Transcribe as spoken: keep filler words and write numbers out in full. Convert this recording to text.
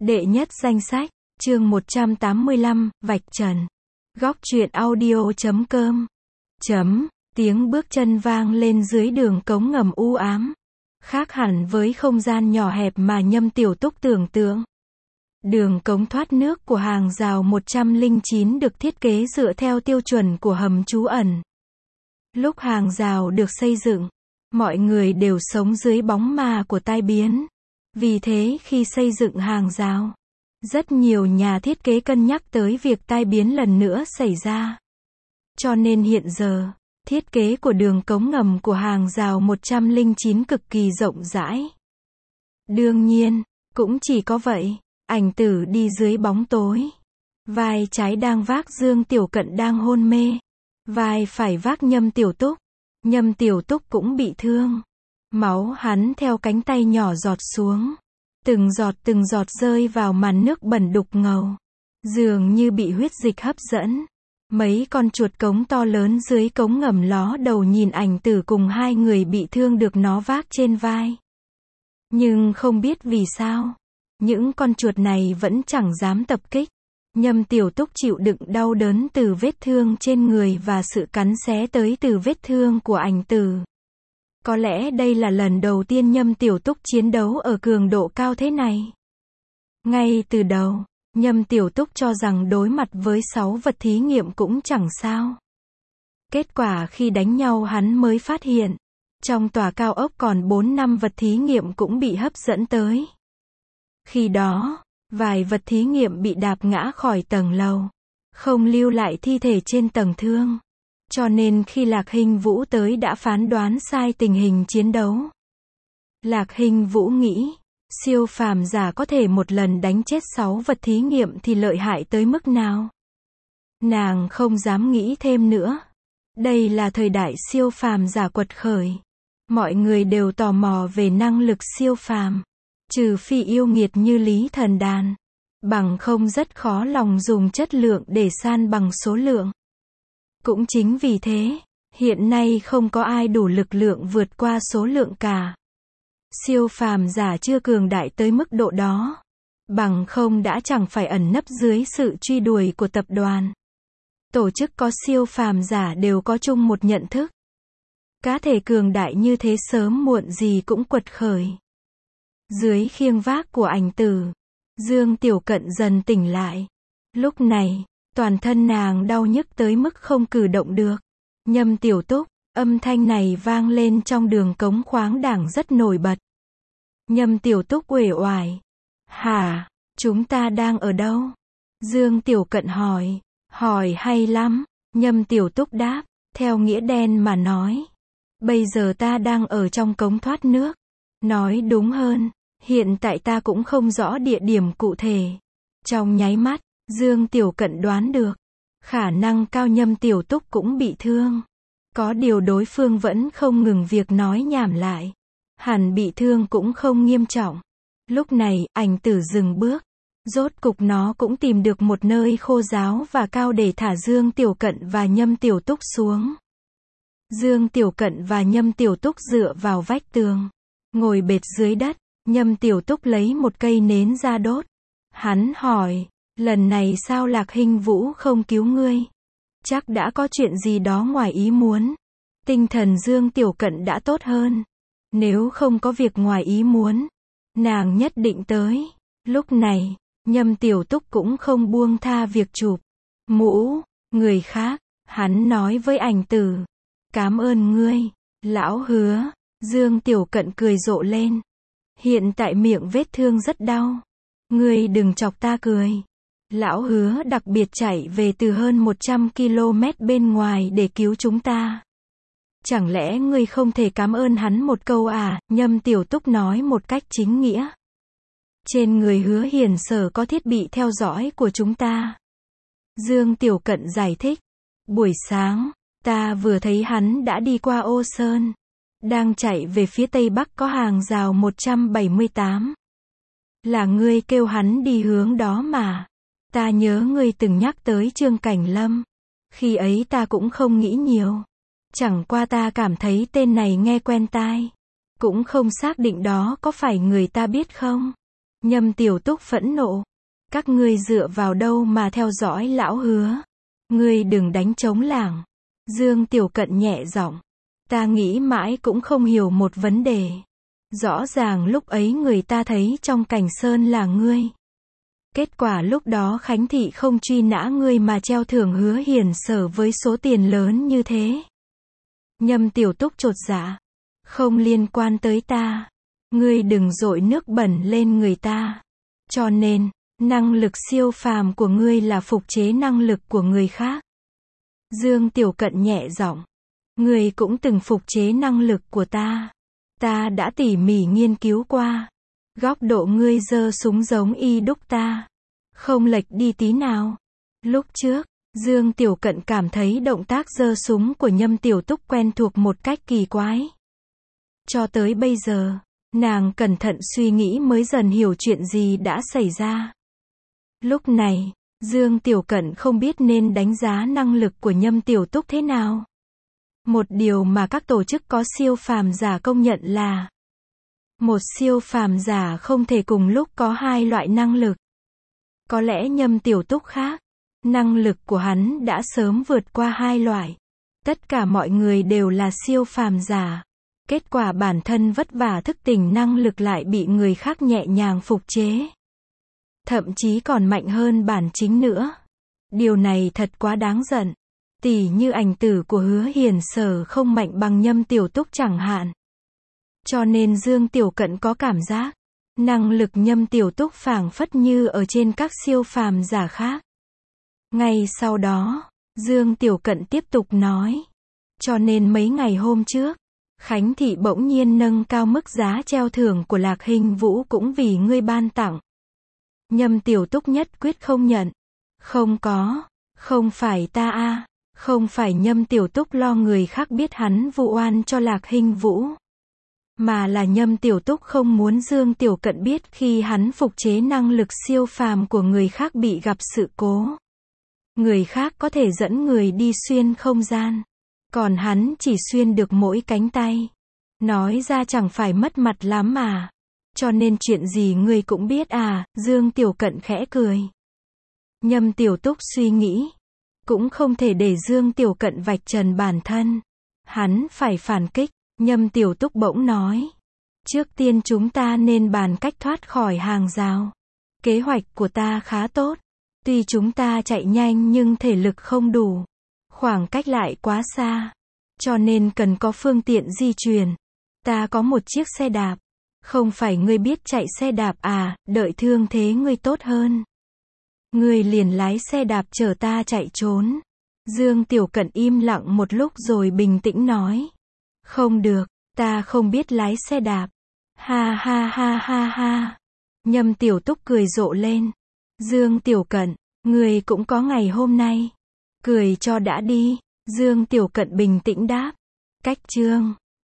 Đệ nhất danh sách, chương một trăm tám mươi lăm, vạch trần. Góc truyện audio chấm com. Chấm, tiếng bước chân vang lên dưới đường cống ngầm u ám. Khác hẳn với không gian nhỏ hẹp mà Nhâm Tiểu Túc tưởng tượng. Đường cống thoát nước của hàng rào một trăm lẻ chín được thiết kế dựa theo tiêu chuẩn của hầm trú ẩn. Lúc hàng rào được xây dựng, mọi người đều sống dưới bóng ma của tai biến. Vì thế khi xây dựng hàng rào, rất nhiều nhà thiết kế cân nhắc tới việc tai biến lần nữa xảy ra. Cho nên hiện giờ, thiết kế của đường cống ngầm của hàng rào một trăm lẻ chín cực kỳ rộng rãi. Đương nhiên, cũng chỉ có vậy, ảnh tử đi dưới bóng tối. Vai trái đang vác Dương Tiểu Cận đang hôn mê. Vai phải vác Nhâm Tiểu Túc. Nhâm Tiểu Túc cũng bị thương. Máu hắn theo cánh tay nhỏ giọt xuống. Từng giọt từng giọt rơi vào màn nước bẩn đục ngầu. Dường như bị huyết dịch hấp dẫn. Mấy con chuột cống to lớn dưới cống ngầm ló đầu nhìn ảnh tử cùng hai người bị thương được nó vác trên vai. Nhưng không biết vì sao, những con chuột này vẫn chẳng dám tập kích. Nhâm Tiểu Túc chịu đựng đau đớn từ vết thương trên người và sự cắn xé tới từ vết thương của ảnh tử. Có lẽ đây là lần đầu tiên Nhâm Tiểu Túc chiến đấu ở cường độ cao thế này. Ngay từ đầu, Nhâm Tiểu Túc cho rằng đối mặt với sáu vật thí nghiệm cũng chẳng sao. Kết quả khi đánh nhau hắn mới phát hiện, trong tòa cao ốc còn bốn năm vật thí nghiệm cũng bị hấp dẫn tới. Khi đó, vài vật thí nghiệm bị đạp ngã khỏi tầng lầu, không lưu lại thi thể trên tầng thương. Cho nên khi Lạc Hinh Vũ tới đã phán đoán sai tình hình chiến đấu. Lạc Hinh Vũ nghĩ, siêu phàm giả có thể một lần đánh chết sáu vật thí nghiệm thì lợi hại tới mức nào. Nàng không dám nghĩ thêm nữa. Đây là thời đại siêu phàm giả quật khởi. Mọi người đều tò mò về năng lực siêu phàm. Trừ phi yêu nghiệt như Lý Thần Đàn. Bằng không rất khó lòng dùng chất lượng để san bằng số lượng. Cũng chính vì thế, hiện nay không có ai đủ lực lượng vượt qua số lượng cả. Siêu phàm giả chưa cường đại tới mức độ đó. Bằng không đã chẳng phải ẩn nấp dưới sự truy đuổi của tập đoàn. Tổ chức có siêu phàm giả đều có chung một nhận thức. Cá thể cường đại như thế sớm muộn gì cũng quật khởi. Dưới khiêng vác của ảnh tử, Dương Tiểu Cận dần tỉnh lại. Lúc này, toàn thân nàng đau nhức tới mức không cử động được. Nhâm Tiểu Túc, âm thanh này vang lên trong đường cống khoáng đảng rất nổi bật. Nhâm Tiểu Túc uể oải. Hả, chúng ta đang ở đâu? Dương Tiểu Cận hỏi. Hỏi hay lắm. Nhâm Tiểu Túc đáp, theo nghĩa đen mà nói. Bây giờ ta đang ở trong cống thoát nước. Nói đúng hơn, hiện tại ta cũng không rõ địa điểm cụ thể. Trong nháy mắt, Dương Tiểu Cận đoán được, khả năng cao Nhâm Tiểu Túc cũng bị thương. Có điều đối phương vẫn không ngừng việc nói nhảm lại. Hẳn bị thương cũng không nghiêm trọng. Lúc này, ảnh tử dừng bước. Rốt cục nó cũng tìm được một nơi khô ráo và cao để thả Dương Tiểu Cận và Nhâm Tiểu Túc xuống. Dương Tiểu Cận và Nhâm Tiểu Túc dựa vào vách tường, ngồi bệt dưới đất. Nhâm Tiểu Túc lấy một cây nến ra đốt. Hắn hỏi, lần này sao Lạc Hinh Vũ không cứu ngươi? Chắc đã có chuyện gì đó ngoài ý muốn. Tinh thần Dương Tiểu Cận đã tốt hơn. Nếu không có việc ngoài ý muốn, nàng nhất định tới. Lúc này, Nhâm Tiểu Túc cũng không buông tha việc chụp mũ người khác. Hắn nói với ảnh tử, cảm ơn ngươi, lão Hứa. Dương Tiểu Cận cười rộ lên. Hiện tại miệng vết thương rất đau. Ngươi đừng chọc ta cười. Lão Hứa đặc biệt chạy về từ hơn một trăm ki lô mét bên ngoài để cứu chúng ta. Chẳng lẽ ngươi không thể cảm ơn hắn một câu à? Nhâm Tiểu Túc nói một cách chính nghĩa. Trên người Hứa Hiền Sở có thiết bị theo dõi của chúng ta. Dương Tiểu Cận giải thích. Buổi sáng, ta vừa thấy hắn đã đi qua Ô Sơn. Đang chạy về phía tây bắc có hàng rào một trăm bảy mươi tám. Là ngươi kêu hắn đi hướng đó mà. Ta nhớ ngươi từng nhắc tới Trương Cảnh Lâm. Khi ấy ta cũng không nghĩ nhiều. Chẳng qua ta cảm thấy tên này nghe quen tai. Cũng không xác định đó có phải người ta biết không. Nhâm Tiểu Túc phẫn nộ. Các ngươi dựa vào đâu mà theo dõi lão Hứa? Ngươi đừng đánh trống lảng. Dương Tiểu Cận nhẹ giọng. Ta nghĩ mãi cũng không hiểu một vấn đề. Rõ ràng lúc ấy người ta thấy trong Cảnh Sơn là ngươi. Kết quả lúc đó Khánh Thị không truy nã ngươi mà treo thưởng Hứa Hiền Sở với số tiền lớn như thế. Nhâm Tiểu Túc chột dạ. Không liên quan tới ta. Ngươi đừng dội nước bẩn lên người ta. Cho nên, năng lực siêu phàm của ngươi là phục chế năng lực của người khác. Dương Tiểu Cận nhẹ giọng. Ngươi cũng từng phục chế năng lực của ta. Ta đã tỉ mỉ nghiên cứu qua. Góc độ ngươi giơ súng giống y đúc ta. Không lệch đi tí nào. Lúc trước, Dương Tiểu Cận cảm thấy động tác giơ súng của Nhâm Tiểu Túc quen thuộc một cách kỳ quái. Cho tới bây giờ, nàng cẩn thận suy nghĩ mới dần hiểu chuyện gì đã xảy ra. Lúc này, Dương Tiểu Cận không biết nên đánh giá năng lực của Nhâm Tiểu Túc thế nào. Một điều mà các tổ chức có siêu phàm giả công nhận là một siêu phàm giả không thể cùng lúc có hai loại năng lực. Có lẽ Nhâm Tiểu Túc khác. Năng lực của hắn đã sớm vượt qua hai loại. Tất cả mọi người đều là siêu phàm giả. Kết quả bản thân vất vả thức tỉnh năng lực lại bị người khác nhẹ nhàng phục chế. Thậm chí còn mạnh hơn bản chính nữa. Điều này thật quá đáng giận. Tỉ như ảnh tử của Hứa Hiền Sở không mạnh bằng Nhâm Tiểu Túc chẳng hạn. Cho nên Dương Tiểu Cận có cảm giác, năng lực Nhâm Tiểu Túc phảng phất như ở trên các siêu phàm giả khác. Ngay sau đó, Dương Tiểu Cận tiếp tục nói. Cho nên mấy ngày hôm trước, Khánh Thị bỗng nhiên nâng cao mức giá treo thưởng của Lạc Hình Vũ cũng vì ngươi ban tặng. Nhâm Tiểu Túc nhất quyết không nhận. Không có, không phải ta a, không phải Nhâm Tiểu Túc lo người khác biết hắn vu oan cho Lạc Hình Vũ. Mà là Nhâm Tiểu Túc không muốn Dương Tiểu Cận biết khi hắn phục chế năng lực siêu phàm của người khác bị gặp sự cố. Người khác có thể dẫn người đi xuyên không gian. Còn hắn chỉ xuyên được mỗi cánh tay. Nói ra chẳng phải mất mặt lắm mà. Cho nên chuyện gì người cũng biết à, Dương Tiểu Cận khẽ cười. Nhâm Tiểu Túc suy nghĩ. Cũng không thể để Dương Tiểu Cận vạch trần bản thân. Hắn phải phản kích. Nhâm Tiểu Túc bỗng nói. Trước tiên chúng ta nên bàn cách thoát khỏi hàng rào. Kế hoạch của ta khá tốt. Tuy chúng ta chạy nhanh nhưng thể lực không đủ. Khoảng cách lại quá xa. Cho nên cần có phương tiện di chuyển. Ta có một chiếc xe đạp. Không phải ngươi biết chạy xe đạp à, đợi thương thế ngươi tốt hơn. Ngươi liền lái xe đạp chở ta chạy trốn. Dương Tiểu Cận im lặng một lúc rồi bình tĩnh nói. Không được, ta không biết lái xe đạp. Ha ha ha ha ha. Nhâm Tiểu Túc cười rộ lên. Dương Tiểu Cận, ngươi cũng có ngày hôm nay. Cười cho đã đi. Dương Tiểu Cận bình tĩnh đáp. Cách chương